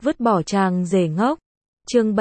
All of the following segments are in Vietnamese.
Vứt bỏ chàng rể ngốc. Chương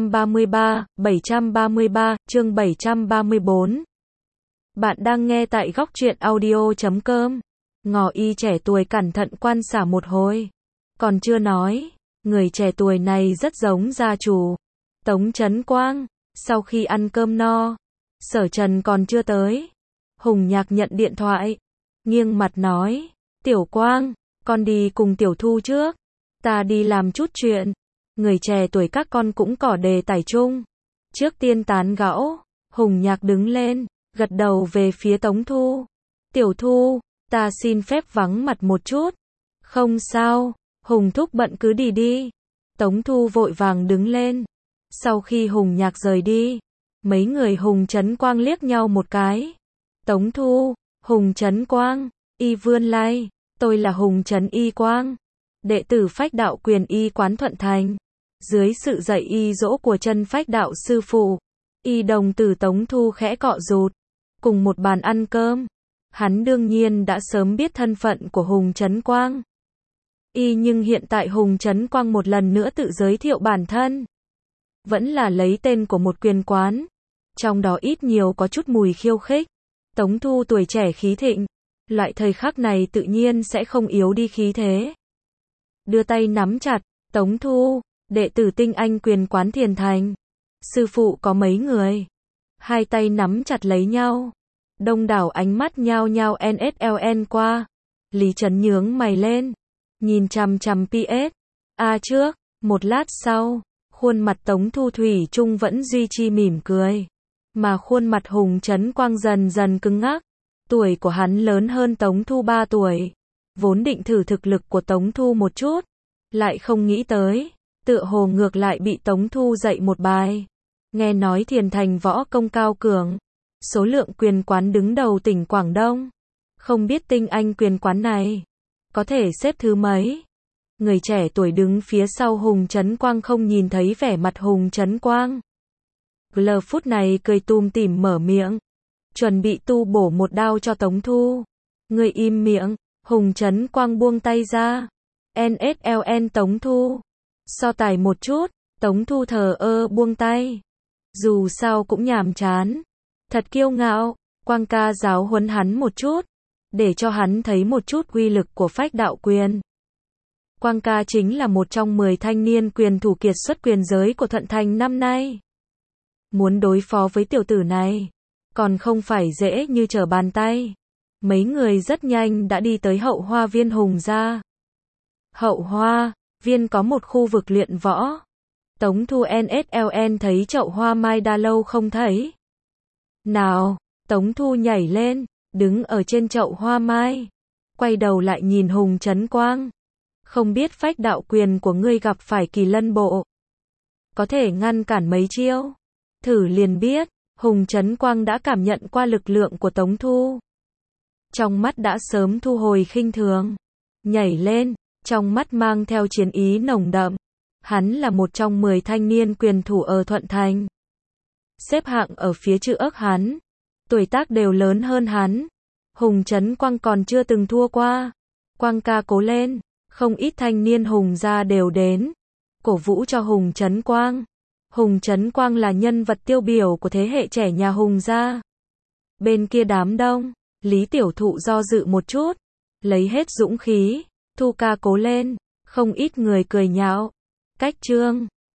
733, chương 734. Bạn đang nghe tại góc truyện audio.com. Ngọ y trẻ tuổi cẩn thận quan sát một hồi. Còn chưa nói, người trẻ tuổi này rất giống gia chủ. Tống Chấn Quang. Sau khi ăn cơm no, Sở Trần còn chưa tới. Hùng Nhạc nhận điện thoại, nghiêng mặt nói, Tiểu Quang, con đi cùng Tiểu Thu trước. Ta đi làm chút chuyện. Người trẻ tuổi các con cũng có đề tài chung. Trước tiên tán gẫu, Hùng Nhạc đứng lên, gật đầu về phía Tống Thu. Tiểu Thu, ta xin phép vắng mặt một chút. Không sao, Hùng thúc bận cứ đi đi. Tống Thu vội vàng đứng lên. Sau khi Hùng Nhạc rời đi, mấy người Hùng Chấn Quang liếc nhau một cái. Tống Thu, Hùng Chấn Quang, y vươn lai, tôi là Hùng Chấn Y Quang, đệ tử Phách Đạo Quyền Y quán Thuận Thành. Dưới sự dạy y dỗ của chân Phách Đạo sư phụ, y đồng tử Tống Thu khẽ cọ rụt. Cùng một bàn ăn cơm, hắn đương nhiên đã sớm biết thân phận của Hùng Chấn Quang. Nhưng hiện tại Hùng Chấn Quang một lần nữa tự giới thiệu bản thân. Vẫn là lấy tên của một quyền quán. Trong đó ít nhiều có chút mùi khiêu khích. Tống Thu tuổi trẻ khí thịnh. Loại thời khắc này tự nhiên sẽ không yếu đi khí thế. Đưa tay nắm chặt, Tống Thu, đệ tử tinh anh quyền quán Thiền Thành. Sư phụ có mấy người? Hai tay nắm chặt lấy nhau. Đông đảo ánh mắt nhao nhao NSLN qua. Lý Trấn nhướng mày lên. Nhìn chằm chằm PS. Trước, một lát sau, khuôn mặt Tống Thu thủy chung vẫn duy trì mỉm cười. Mà khuôn mặt Hùng Chấn Quang dần dần cứng ngắc. Tuổi của hắn lớn hơn Tống Thu 3 tuổi. Vốn định thử thực lực của Tống Thu một chút. Lại không nghĩ tới. Tựa hồ ngược lại bị Tống Thu dạy một bài. Nghe nói Thiền Thành võ công cao cường. Số lượng quyền quán đứng đầu tỉnh Quảng Đông. Không biết tinh anh quyền quán này có thể xếp thứ mấy. Người trẻ tuổi đứng phía sau Hùng Chấn Quang không nhìn thấy vẻ mặt Hùng Chấn Quang. Giờ phút này cười tùm tìm mở miệng. Chuẩn bị tu bổ một đao cho Tống Thu. Người im miệng. Hùng Chấn Quang buông tay ra. NSLN Tống Thu. So tài một chút. Tống Thu thờ ơ buông tay. Dù sao cũng nhàm chán. Thật kiêu ngạo. Quang ca giáo huấn hắn một chút. Để cho hắn thấy một chút uy lực của Phách Đạo Quyền. Quang ca chính là một trong 10 thanh niên quyền thủ kiệt xuất quyền giới của Thuận Thành năm nay. Muốn đối phó với tiểu tử này, còn không phải dễ như trở bàn tay. Mấy người rất nhanh đã đi tới Hậu Hoa Viên Hùng gia. Hậu Hoa Viên có một khu vực luyện võ. Tống Thu NSLN thấy chậu hoa mai đã lâu không thấy. Nào, Tống Thu nhảy lên, đứng ở trên chậu hoa mai. Quay đầu lại nhìn Hùng Chấn Quang. Không biết Phách Đạo Quyền của ngươi gặp phải Kỳ Lân Bộ. Có thể ngăn cản mấy chiêu. Thử liền biết. Hùng Chấn Quang đã cảm nhận qua lực lượng của Tống Thu. Trong mắt đã sớm thu hồi khinh thường. Nhảy lên, trong mắt mang theo chiến ý nồng đậm. Hắn là một trong 10 thanh niên quyền thủ ở Thuận Thành. Xếp hạng ở phía trước hắn. Tuổi tác đều lớn hơn hắn. Hùng Chấn Quang còn chưa từng thua qua. Quang ca cố lên. Không ít thanh niên Hùng gia đều đến. Cổ vũ cho Hùng Chấn Quang. Hùng Chấn Quang là nhân vật tiêu biểu của thế hệ trẻ nhà Hùng gia. Bên kia đám đông, Lý Tiểu Thụ do dự một chút. Lấy hết dũng khí. Thu ca cố lên. Không ít người cười nhạo. Cách trương,